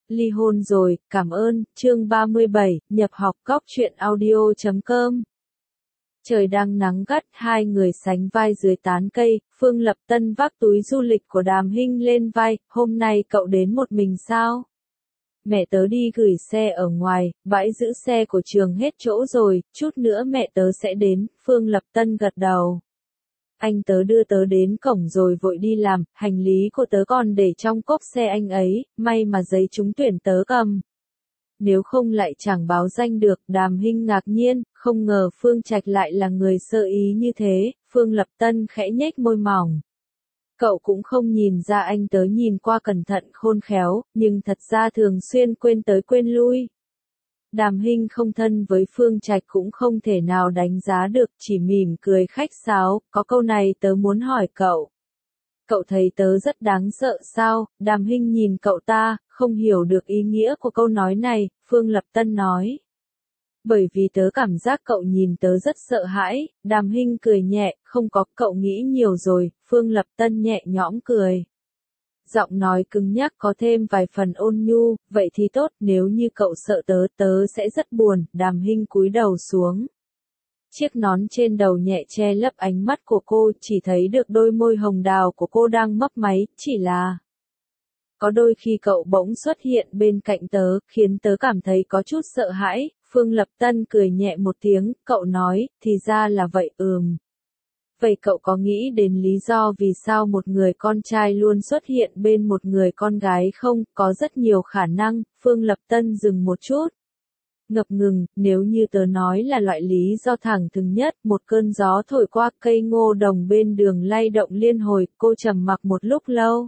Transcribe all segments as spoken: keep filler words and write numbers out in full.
Ly hôn rồi, cảm ơn, chương ba mươi bảy, nhập học góc truyện audio chấm com. Trời đang nắng gắt, hai người sánh vai dưới tán cây, Phương Lập Tân vác túi du lịch của Đàm Hinh lên vai, hôm nay cậu đến một mình sao? Mẹ tớ đi gửi xe ở ngoài, bãi giữ xe của trường hết chỗ rồi, chút nữa mẹ tớ sẽ đến, Phương Lập Tân gật đầu. Anh tớ đưa tớ đến cổng rồi vội đi làm, hành lý của tớ còn để trong cốp xe anh ấy, may mà giấy trúng tuyển tớ cầm. Nếu không lại chẳng báo danh được, Đàm Hinh ngạc nhiên, không ngờ Phương Trạch lại là người sơ ý như thế, Phương Lập Tân khẽ nhếch môi mỏng. Cậu cũng không nhìn ra anh tớ nhìn qua cẩn thận khôn khéo, nhưng thật ra thường xuyên quên tới quên lui. Đàm Hinh không thân với Phương Trạch cũng không thể nào đánh giá được, chỉ mỉm cười khách sáo, có câu này tớ muốn hỏi cậu. Cậu thấy tớ rất đáng sợ sao? Đàm Hinh nhìn cậu ta, không hiểu được ý nghĩa của câu nói này, Phương Lập Tân nói. Bởi vì tớ cảm giác cậu nhìn tớ rất sợ hãi, Đàm Hinh cười nhẹ, không có, cậu nghĩ nhiều rồi, Phương Lập Tân nhẹ nhõm cười. Giọng nói cứng nhắc có thêm vài phần ôn nhu, vậy thì tốt, nếu như cậu sợ tớ, tớ sẽ rất buồn, Đàm Hinh cúi đầu xuống. Chiếc nón trên đầu nhẹ che lấp ánh mắt của cô, chỉ thấy được đôi môi hồng đào của cô đang mấp máy, chỉ là... Có đôi khi cậu bỗng xuất hiện bên cạnh tớ, khiến tớ cảm thấy có chút sợ hãi, Phương Lập Tân cười nhẹ một tiếng, cậu nói, thì ra là vậy, ừm. Vậy cậu có nghĩ đến lý do vì sao một người con trai luôn xuất hiện bên một người con gái không? Có rất nhiều khả năng, Phương Lập Tân dừng một chút. Ngập ngừng, nếu như tớ nói là loại lý do thẳng thừng nhất, một cơn gió thổi qua cây ngô đồng bên đường lay động liên hồi, cô trầm mặc một lúc lâu.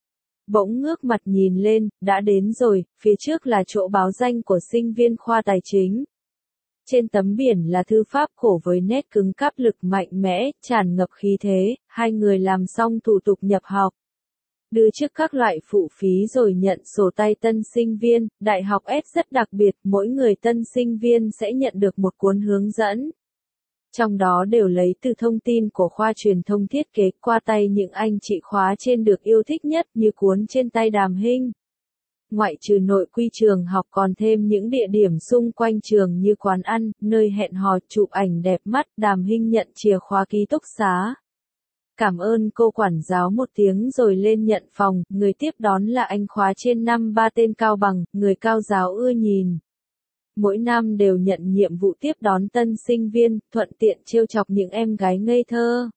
Bỗng ngước mặt nhìn lên, đã đến rồi, phía trước là chỗ báo danh của sinh viên khoa tài chính. Trên tấm biển là thư pháp cổ với nét cứng cáp lực mạnh mẽ, tràn ngập khí thế, hai người làm xong thủ tục nhập học. Đưa trước các loại phụ phí rồi nhận sổ tay tân sinh viên, đại học S rất đặc biệt, mỗi người tân sinh viên sẽ nhận được một cuốn hướng dẫn. Trong đó đều lấy từ thông tin của khoa truyền thông thiết kế qua tay những anh chị khóa trên được yêu thích nhất như cuốn trên tay Đàm Hinh. Ngoại trừ nội quy trường học còn thêm những địa điểm xung quanh trường như quán ăn, nơi hẹn hò, chụp ảnh đẹp mắt, Đàm Hinh nhận chìa khóa ký túc xá. Cảm ơn cô quản giáo một tiếng rồi lên nhận phòng, người tiếp đón là anh khóa trên năm ba tên Cao Bằng, người Cao giáo ưa nhìn. Mỗi năm đều nhận nhiệm vụ tiếp đón tân sinh viên, thuận tiện trêu chọc những em gái ngây thơ.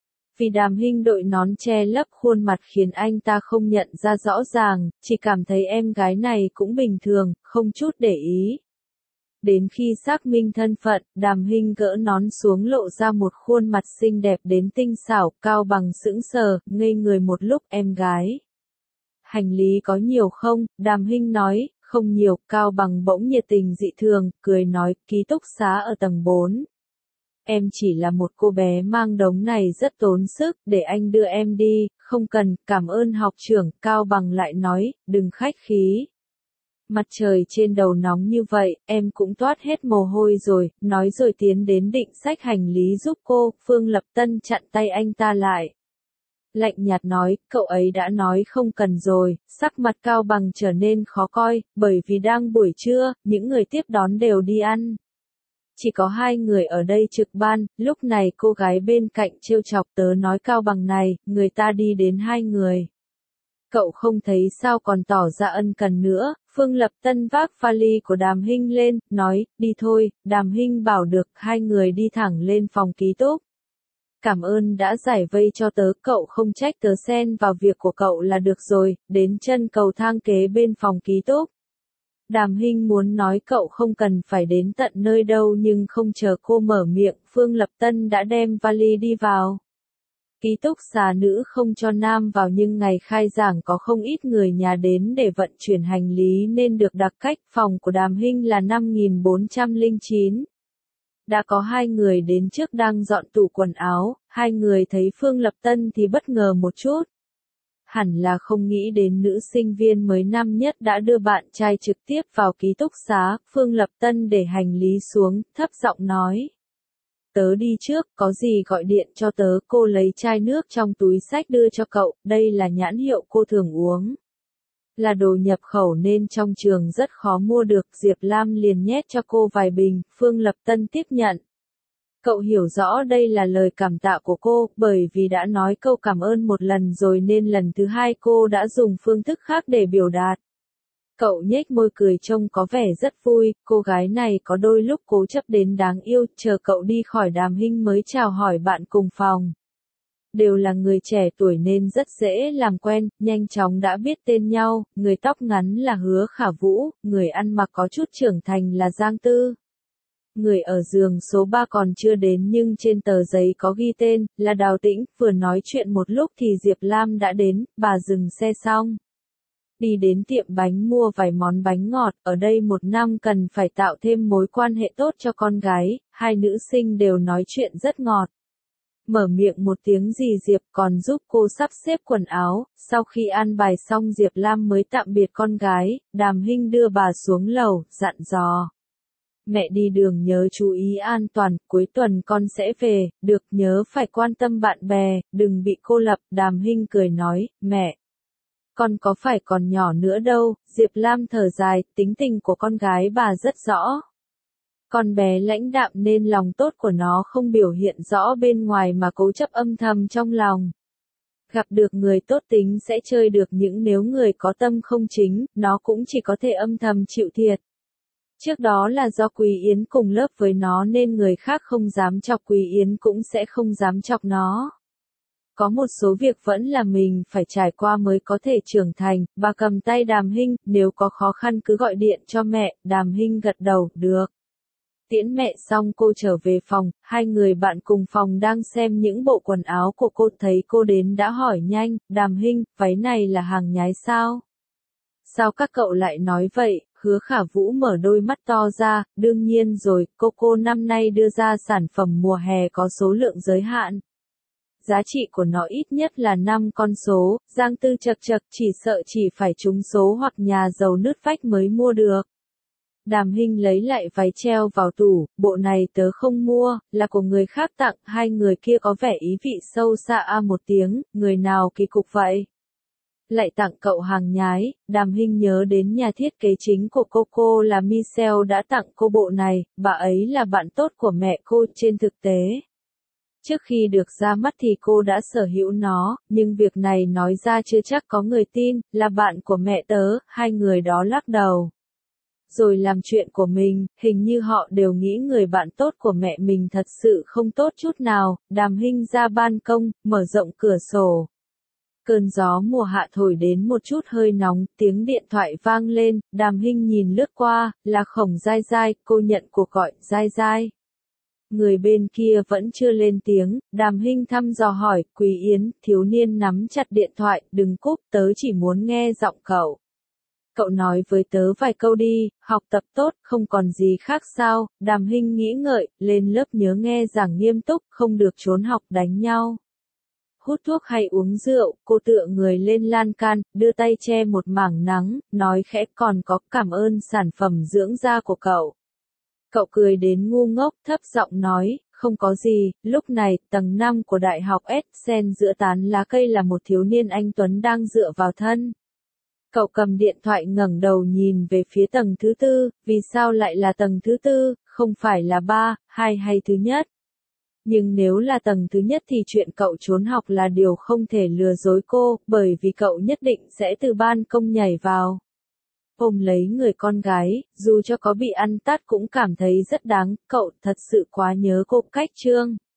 Vì Đàm Hinh đội nón che lấp khuôn mặt khiến anh ta không nhận ra rõ ràng, chỉ cảm thấy em gái này cũng bình thường, không chút để ý. Đến khi xác minh thân phận, Đàm Hinh gỡ nón xuống lộ ra một khuôn mặt xinh đẹp đến tinh xảo, Cao Bằng sững sờ, ngây người một lúc, em gái. Hành lý có nhiều không? Đàm Hinh nói, không nhiều, Cao Bằng bỗng nhiệt tình dị thường, cười nói, ký túc xá ở tầng bốn. Em chỉ là một cô bé mang đống này rất tốn sức, để anh đưa em đi, không cần, cảm ơn học trưởng, Cao Bằng lại nói, đừng khách khí. Mặt trời trên đầu nóng như vậy, em cũng toát hết mồ hôi rồi, nói rồi tiến đến định xách hành lý giúp cô, Phương Lập Tân chặn tay anh ta lại. Lạnh nhạt nói, cậu ấy đã nói không cần rồi, sắc mặt Cao Bằng trở nên khó coi, bởi vì đang buổi trưa, những người tiếp đón đều đi ăn. Chỉ có hai người ở đây trực ban, lúc này cô gái bên cạnh trêu chọc tớ nói Cao Bằng này, người ta đi đến hai người. Cậu không thấy sao còn tỏ ra ân cần nữa, Phương Lập Tân vác vali của Đàm Hinh lên, nói, đi thôi, Đàm Hinh bảo được, hai người đi thẳng lên phòng ký túc. Cảm ơn đã giải vây cho tớ, cậu không trách tớ xen vào việc của cậu là được rồi, đến chân cầu thang kế bên phòng ký túc. Đàm Hinh muốn nói cậu không cần phải đến tận nơi đâu nhưng không chờ cô mở miệng, Phương Lập Tân đã đem vali đi vào. Ký túc xá nữ không cho nam vào nhưng ngày khai giảng có không ít người nhà đến để vận chuyển hành lý nên được đặc cách, phòng của Đàm Hinh là năm nghìn bốn trăm lẻ chín. Đã có hai người đến trước đang dọn tủ quần áo, hai người thấy Phương Lập Tân thì bất ngờ một chút. Hẳn là không nghĩ đến nữ sinh viên mới năm nhất đã đưa bạn trai trực tiếp vào ký túc xá, Phương Lập Tân để hành lý xuống, thấp giọng nói. Tớ đi trước, có gì gọi điện cho tớ, cô lấy chai nước trong túi xách đưa cho cậu, đây là nhãn hiệu cô thường uống. Là đồ nhập khẩu nên trong trường rất khó mua được, Diệp Lam liền nhét cho cô vài bình, Phương Lập Tân tiếp nhận. Cậu hiểu rõ đây là lời cảm tạ của cô, bởi vì đã nói câu cảm ơn một lần rồi nên lần thứ hai cô đã dùng phương thức khác để biểu đạt. Cậu nhếch môi cười trông có vẻ rất vui, cô gái này có đôi lúc cố chấp đến đáng yêu, chờ cậu đi khỏi Đàm Hinh mới chào hỏi bạn cùng phòng. Đều là người trẻ tuổi nên rất dễ làm quen, nhanh chóng đã biết tên nhau, người tóc ngắn là Hứa Khả Vũ, người ăn mặc có chút trưởng thành là Giang Tư. Người ở giường số ba còn chưa đến nhưng trên tờ giấy có ghi tên, là Đào Tĩnh, vừa nói chuyện một lúc thì Diệp Lam đã đến, bà dừng xe xong. Đi đến tiệm bánh mua vài món bánh ngọt, ở đây một năm cần phải tạo thêm mối quan hệ tốt cho con gái, hai nữ sinh đều nói chuyện rất ngọt. Mở miệng một tiếng gì Diệp còn giúp cô sắp xếp quần áo, sau khi ăn bài xong Diệp Lam mới tạm biệt con gái, Đàm Hinh đưa bà xuống lầu, dặn dò. Mẹ đi đường nhớ chú ý an toàn, cuối tuần con sẽ về, được nhớ phải quan tâm bạn bè, đừng bị cô lập, Đàm Hinh cười nói, mẹ. Con có phải còn nhỏ nữa đâu, Diệp Lam thở dài, tính tình của con gái bà rất rõ. Con bé lãnh đạm nên lòng tốt của nó không biểu hiện rõ bên ngoài mà cố chấp âm thầm trong lòng. Gặp được người tốt tính sẽ chơi được những nếu người có tâm không chính, nó cũng chỉ có thể âm thầm chịu thiệt. Trước đó là do Quý Yến cùng lớp với nó nên người khác không dám chọc Quý Yến cũng sẽ không dám chọc nó. Có một số việc vẫn là mình phải trải qua mới có thể trưởng thành, bà cầm tay Đàm Hinh, nếu có khó khăn cứ gọi điện cho mẹ, Đàm Hinh gật đầu, được. Tiễn mẹ xong cô trở về phòng, hai người bạn cùng phòng đang xem những bộ quần áo của cô thấy cô đến đã hỏi nhanh, Đàm Hinh, váy này là hàng nhái sao? Sao các cậu lại nói vậy? Hứa Khả Vũ mở đôi mắt to ra, đương nhiên rồi, cô cô năm nay đưa ra sản phẩm mùa hè có số lượng giới hạn. Giá trị của nó ít nhất là năm con số, Giang Tư chật chật chỉ sợ chỉ phải trúng số hoặc nhà giàu nứt vách mới mua được. Đàm Hinh lấy lại váy treo vào tủ, bộ này tớ không mua, là của người khác tặng, hai người kia có vẻ ý vị sâu xa a một tiếng, người nào kỳ cục vậy? Lại tặng cậu hàng nhái, Đàm Hinh nhớ đến nhà thiết kế chính của cô cô là Michelle đã tặng cô bộ này, bà ấy là bạn tốt của mẹ cô trên thực tế. Trước khi được ra mắt thì cô đã sở hữu nó, nhưng việc này nói ra chưa chắc có người tin, là bạn của mẹ tớ, hai người đó lắc đầu. Rồi làm chuyện của mình, hình như họ đều nghĩ người bạn tốt của mẹ mình thật sự không tốt chút nào, Đàm Hinh ra ban công, mở rộng cửa sổ. Cơn gió mùa hạ thổi đến một chút hơi nóng, tiếng điện thoại vang lên, Đàm Hinh nhìn lướt qua, là Khổng Giai Giai, cô nhận cuộc gọi, Giai Giai. Người bên kia vẫn chưa lên tiếng, Đàm Hinh thăm dò hỏi, Quý Yến, thiếu niên nắm chặt điện thoại, đừng cúp, tớ chỉ muốn nghe giọng cậu. Cậu nói với tớ vài câu đi, học tập tốt, không còn gì khác sao, Đàm Hinh nghĩ ngợi, lên lớp nhớ nghe giảng nghiêm túc, không được trốn học đánh nhau. Hút thuốc hay uống rượu, cô tựa người lên lan can, đưa tay che một mảng nắng, nói khẽ còn có cảm ơn sản phẩm dưỡng da của cậu. Cậu cười đến ngu ngốc, thấp giọng nói, không có gì, lúc này, tầng năm của Đại học Essen giữa tán lá cây là một thiếu niên anh Tuấn đang dựa vào thân. Cậu cầm điện thoại ngẩng đầu nhìn về phía tầng thứ tư, vì sao lại là tầng thứ tư, không phải là ba, hai hay thứ nhất. Nhưng nếu là tầng thứ nhất thì chuyện cậu trốn học là điều không thể lừa dối cô, bởi vì cậu nhất định sẽ từ ban công nhảy vào. Ôm lấy người con gái, dù cho có bị ăn tát cũng cảm thấy rất đáng, cậu thật sự quá nhớ cô. Cách chương